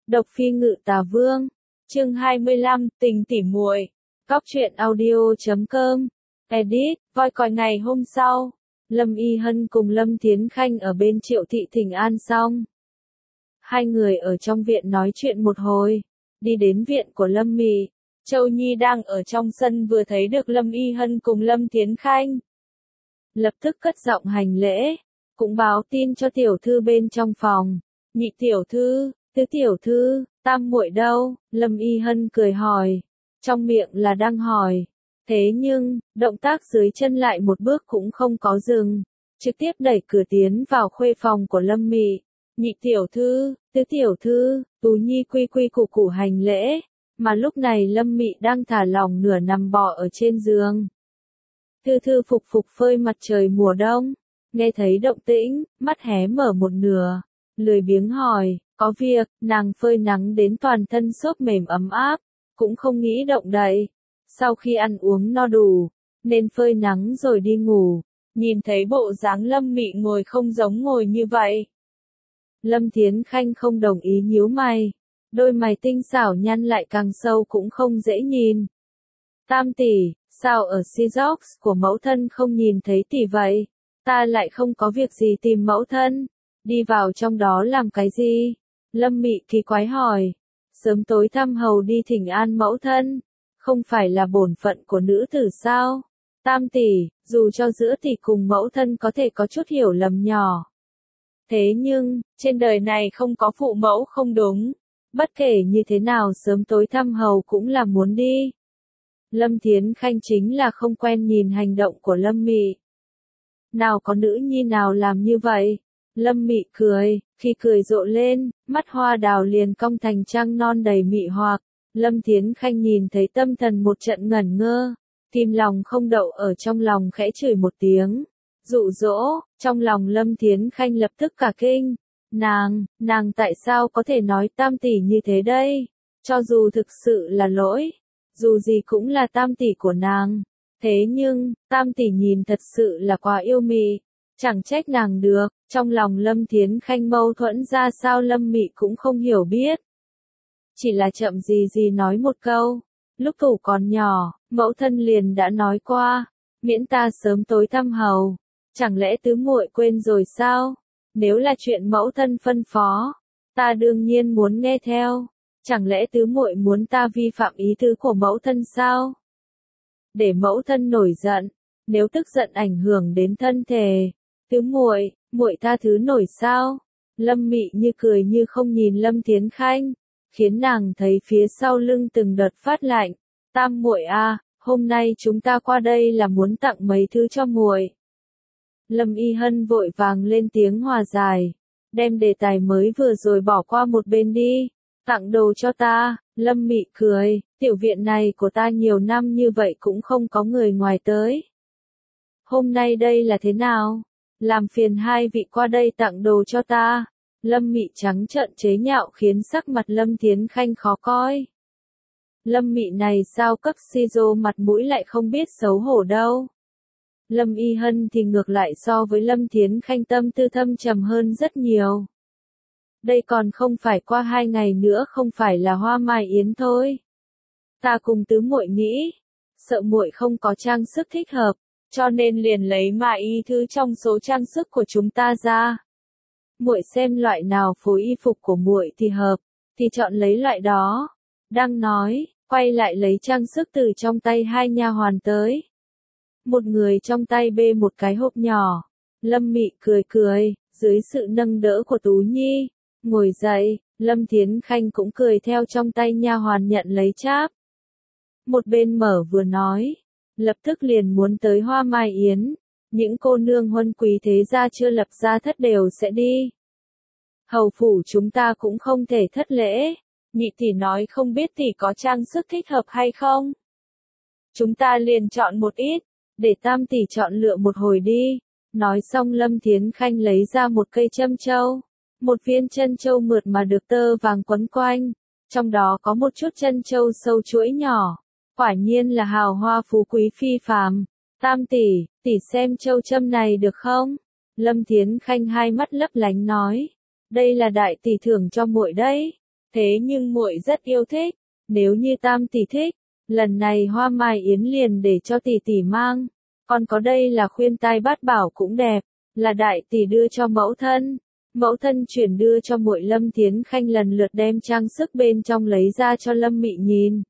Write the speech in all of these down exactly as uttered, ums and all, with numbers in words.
Độc Phi Ngự Tà Vương, chương hai mươi lăm, tình tỉ muội. Góc truyện audio chấm com. Edit, voi còi ngày hôm sau, Lâm Y Hân cùng Lâm Tiến Khanh ở bên Triệu Thị thỉnh an xong. Hai người ở trong viện nói chuyện một hồi, đi đến viện của Lâm Mị. Châu Nhi đang ở trong sân vừa thấy được Lâm Y Hân cùng Lâm Tiến Khanh. Lập tức cất giọng hành lễ, cũng báo tin cho tiểu thư bên trong phòng. Nhị tiểu thư, tứ tiểu thư, tam muội đâu? Lâm Y Hân cười hỏi, trong miệng là đang hỏi. Thế nhưng, động tác dưới chân lại một bước cũng không có dừng, trực tiếp đẩy cửa tiến vào khuê phòng của Lâm Mị. Nhị tiểu thư, tứ tiểu thư, Tú Nhi quy quy củ củ hành lễ, mà lúc này Lâm Mị đang thả lỏng nửa nằm bò ở trên giường. Thư thư phục phục phơi mặt trời mùa đông, nghe thấy động tĩnh, mắt hé mở một nửa, lười biếng hỏi, có việc, nàng phơi nắng đến toàn thân xốp mềm ấm áp, cũng không nghĩ động đậy. Sau khi ăn uống no đủ, nên phơi nắng rồi đi ngủ, nhìn thấy bộ dáng Lâm Mị ngồi không giống ngồi như vậy. Lâm Tiến Khanh không đồng ý nhíu mày, đôi mày tinh xảo nhăn lại càng sâu cũng không dễ nhìn. Tam tỷ, sao ở Sejox của mẫu thân không nhìn thấy tỷ vậy? Ta lại không có việc gì tìm mẫu thân, đi vào trong đó làm cái gì? Lâm Mị kỳ quái hỏi, sớm tối thăm hầu đi thỉnh an mẫu thân, không phải là bổn phận của nữ tử sao? Tam tỷ, dù cho giữa tỷ cùng mẫu thân có thể có chút hiểu lầm nhỏ. Thế nhưng, trên đời này không có phụ mẫu không đúng, bất kể như thế nào sớm tối thăm hầu cũng là muốn đi. Lâm Tiến Khanh chính là không quen nhìn hành động của Lâm Mị. Nào có nữ nhi nào làm như vậy? Lâm Mị cười, khi cười rộ lên, mắt hoa đào liền cong thành trăng non đầy mị hoặc. Lâm Tiến Khanh nhìn thấy tâm thần một trận ngẩn ngơ, tim lòng không đậu ở trong lòng khẽ chửi một tiếng. Dụ dỗ, trong lòng Lâm Tiến Khanh lập tức cả kinh. Nàng, nàng tại sao có thể nói tam tỷ như thế đây? Cho dù thực sự là lỗi, dù gì cũng là tam tỷ của nàng. Thế nhưng, tam tỷ nhìn thật sự là quá yêu Mị, chẳng trách nàng được. Trong lòng Lâm Tiến Khanh mâu thuẫn ra sao Lâm Mị cũng không hiểu biết. Chỉ là chậm gì gì nói một câu, lúc Thủ còn nhỏ, mẫu thân liền đã nói qua, miễn ta sớm tối thăm hầu, chẳng lẽ tứ muội quên rồi sao? Nếu là chuyện mẫu thân phân phó, ta đương nhiên muốn nghe theo, chẳng lẽ tứ muội muốn ta vi phạm ý tứ của mẫu thân sao? Để mẫu thân nổi giận, nếu tức giận ảnh hưởng đến thân thể, tứ muội, muội tha thứ nổi sao? Lâm Mị như cười như không nhìn Lâm Tiến Khanh, khiến nàng thấy phía sau lưng từng đợt phát lạnh. Tam muội a, hôm nay chúng ta qua đây là muốn tặng mấy thứ cho muội. Lâm Y Hân vội vàng lên tiếng hòa giải, đem đề tài mới vừa rồi bỏ qua một bên đi. Tặng đồ cho ta? Lâm Mị cười, tiểu viện này của ta nhiều năm như vậy cũng không có người ngoài tới. Hôm nay đây là thế nào? Làm phiền hai vị qua đây tặng đồ cho ta. Lâm Mị trắng trợn chế nhạo khiến sắc mặt Lâm Tiến Khanh khó coi. Lâm Mị này sao cấp Sizo mặt mũi lại không biết xấu hổ đâu. Lâm Y Hân thì ngược lại so với Lâm Tiến Khanh tâm tư thâm trầm hơn rất nhiều. Đây còn không phải qua hai ngày nữa không phải là hoa mai yến thôi. Ta cùng tứ muội nghĩ, sợ muội không có trang sức thích hợp, cho nên liền lấy mai y thứ trong số trang sức của chúng ta ra. Muội xem loại nào phối y phục của muội thì hợp, thì chọn lấy loại đó. Đang nói, quay lại lấy trang sức từ trong tay hai nha hoàn tới. Một người trong tay bê một cái hộp nhỏ. Lâm Mị cười cười, dưới sự nâng đỡ của Tú Nhi, ngồi dậy. Lâm Tiến Khanh cũng cười theo trong tay nha hoàn nhận lấy cháp. Một bên mở vừa nói, lập tức liền muốn tới hoa mai yến. Những cô nương huân quý thế gia chưa lập gia thất đều sẽ đi. Hầu phủ chúng ta cũng không thể thất lễ. Nhị tỷ nói không biết tỷ có trang sức thích hợp hay không? Chúng ta liền chọn một ít, để tam tỷ chọn lựa một hồi đi. Nói xong Lâm Tiến Khanh lấy ra một cây châm châu. Một viên chân châu mượt mà được tơ vàng quấn quanh. Trong đó có một chút chân châu sâu chuỗi nhỏ. Quả nhiên là hào hoa phú quý phi phàm. Tam tỷ, tỷ xem châu châm này được không? Lâm Tiến Khanh hai mắt lấp lánh nói. Đây là đại tỷ thưởng cho muội đấy. Thế nhưng muội rất yêu thích, nếu như Tam tỷ thích, lần này Hoa Mai Yến liền để cho tỷ tỷ mang. Còn có đây là khuyên tai bát bảo cũng đẹp, là đại tỷ đưa cho mẫu thân. Mẫu thân chuyển đưa cho muội. Lâm Thiến Khanh lần lượt đem trang sức bên trong lấy ra cho Lâm Mị nhìn.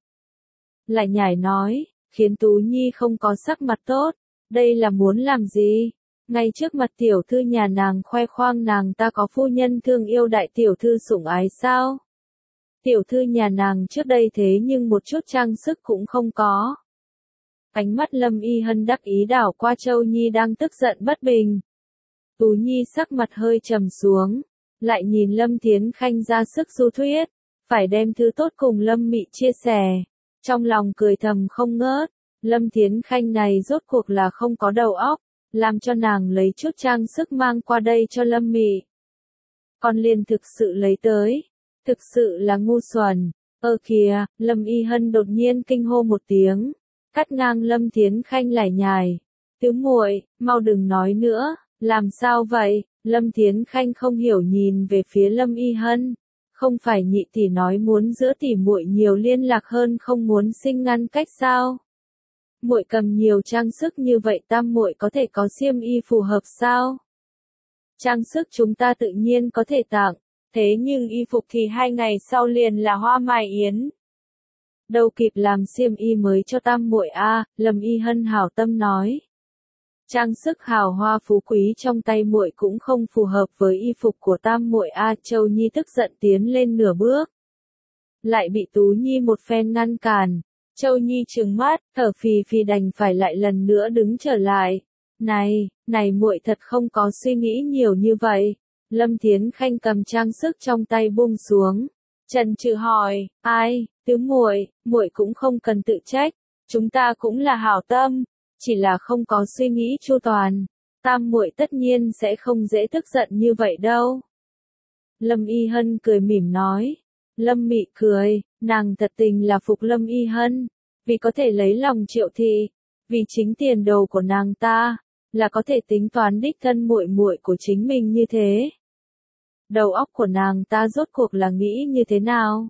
Lại nhải nói, khiến Tú Nhi không có sắc mặt tốt, đây là muốn làm gì? Ngay trước mặt tiểu thư nhà nàng khoe khoang nàng ta có phu nhân thương yêu đại tiểu thư sủng ái sao? Tiểu thư nhà nàng trước đây thế nhưng một chút trang sức cũng không có. Ánh mắt Lâm Y Hân đắc ý đảo qua Châu Nhi đang tức giận bất bình. Tú Nhi sắc mặt hơi trầm xuống, lại nhìn Lâm Thiến Khanh ra sức du thuyết, phải đem thứ tốt cùng Lâm Mị chia sẻ. Trong lòng cười thầm không ngớt, Lâm Thiến Khanh này rốt cuộc là không có đầu óc, làm cho nàng lấy chút trang sức mang qua đây cho Lâm Mị. Còn liền thực sự lấy tới, thực sự là ngu xuẩn. Ơ kìa, Lâm Y Hân đột nhiên kinh hô một tiếng, cắt ngang Lâm Thiến Khanh lải nhải. Tứ muội, mau đừng nói nữa, làm sao vậy? Lâm Thiến Khanh không hiểu nhìn về phía Lâm Y Hân. Không phải nhị tỷ nói muốn giữa tỷ muội nhiều liên lạc hơn không muốn sinh ngăn cách sao? Muội cầm nhiều trang sức như vậy tam muội có thể có xiêm y phù hợp sao? Trang sức chúng ta tự nhiên có thể tặng, thế nhưng y phục thì hai ngày sau liền là Hoa Mai Yến. Đâu kịp làm xiêm y mới cho tam muội a, Lâm Y Hân hảo tâm nói. Trang sức hào hoa phú quý trong tay muội cũng không phù hợp với y phục của tam muội a. Châu Nhi tức giận tiến lên nửa bước, lại bị Tú Nhi một phen ngăn cản. Châu Nhi trừng mắt, thở phì phì đành phải lại lần nữa đứng trở lại. Này, này muội thật không có suy nghĩ nhiều như vậy. Lâm Thiến Khanh cầm trang sức trong tay buông xuống, chần chừ hỏi, ai? Tứ muội, muội cũng không cần tự trách, chúng ta cũng là hảo tâm, chỉ là không có suy nghĩ chu toàn. Tam muội tất nhiên sẽ không dễ tức giận như vậy đâu. Lâm Y Hân cười mỉm nói. Lâm Mị cười, nàng thật tình là phục Lâm Y Hân, vì có thể lấy lòng Triệu thị, vì chính tiền đồ của nàng ta, là có thể tính toán đích thân muội muội của chính mình như thế. Đầu óc của nàng ta rốt cuộc là nghĩ như thế nào?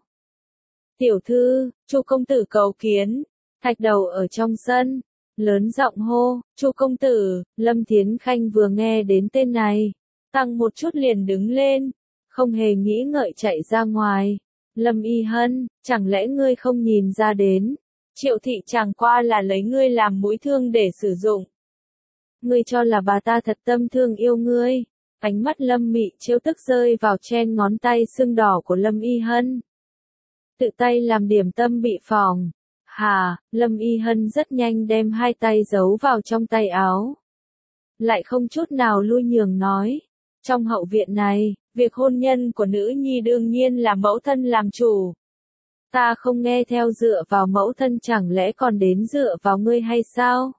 Tiểu thư, Chu công tử cầu kiến. Thạch Đầu ở trong sân, lớn giọng hô, Chu công tử. Lâm Thiến Khanh vừa nghe đến tên này, tăng một chút liền đứng lên, không hề nghĩ ngợi chạy ra ngoài. Lâm Y Hân, chẳng lẽ ngươi không nhìn ra đến, Triệu thị chẳng qua là lấy ngươi làm mũi thương để sử dụng. Ngươi cho là bà ta thật tâm thương yêu ngươi. Ánh mắt Lâm Mị trêu tức rơi vào trên ngón tay sưng đỏ của Lâm Y Hân. Tự tay làm điểm tâm bị phỏng. Hà, Lâm Y Hân rất nhanh đem hai tay giấu vào trong tay áo. Lại không chút nào lui nhường nói. Trong hậu viện này, việc hôn nhân của nữ nhi đương nhiên là mẫu thân làm chủ. Ta không nghe theo dựa vào mẫu thân chẳng lẽ còn đến dựa vào ngươi hay sao?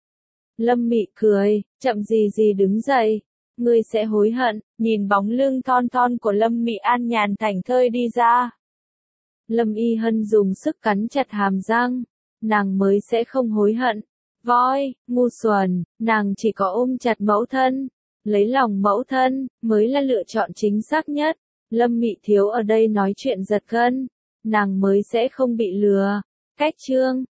Lâm Mị cười, chậm gì gì đứng dậy. Ngươi sẽ hối hận, nhìn bóng lưng thon thon của Lâm Mị an nhàn thảnh thơi đi ra. Lâm Y Hân dùng sức cắn chặt hàm răng, nàng mới sẽ không hối hận. Voi, ngu xuẩn, nàng chỉ có ôm chặt mẫu thân, lấy lòng mẫu thân, mới là lựa chọn chính xác nhất. Lâm Mị thiếu ở đây nói chuyện giật gân, nàng mới sẽ không bị lừa. Cách chương